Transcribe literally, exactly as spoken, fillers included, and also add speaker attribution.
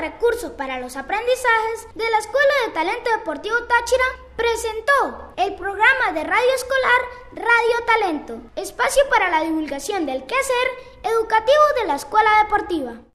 Speaker 1: Recursos para los Aprendizajes de la Escuela de Talento Deportivo Táchira presentó el programa de radio escolar Radio Talento, espacio para la divulgación del quehacer educativo de la Escuela Deportiva.